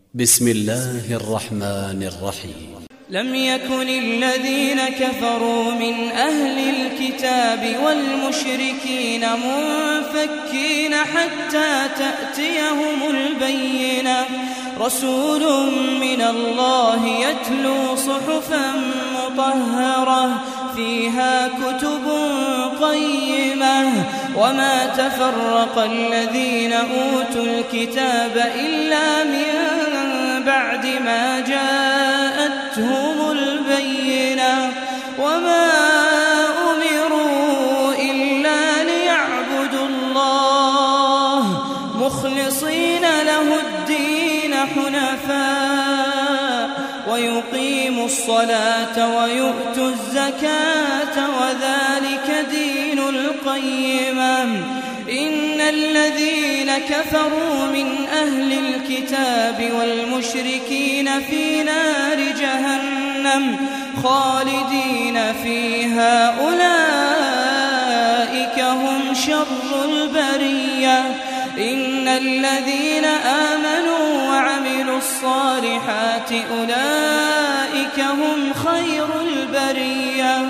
بسم الله الرحمن الرحيم. لم يكن الذين كفروا من أهل الكتاب والمشركين منفكين حتى تأتيهم البينة، رسول من الله يتلو صحفا مطهرة فيها كتب قيمة، وما تفرق الذين أوتوا الكتاب إلا من بعد ما جاءتهم البينة، وما أمروا إلا ليعبدوا الله مخلصين له الدين حنفاء ويقيموا الصلاة ويؤتوا الزكاة وذلك دين القيمة. إن الذين كفروا من أهل الكتاب والمشركين في نار جهنم خالدين فيها أولئك هم شر البرية. إن الذين آمنوا وعملوا الصالحات أولئك هم خير البرية،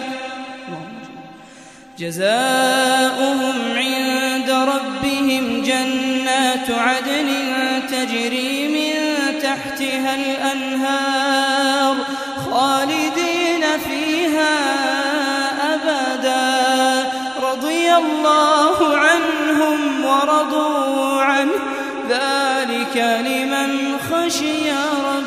جزاؤهم عند ربهم جنات عدن تجري من تحتها الأنهار خالدين فيها أبدا، رضي الله عنهم ورضوا عنه، ذلك لمن خشي ربه.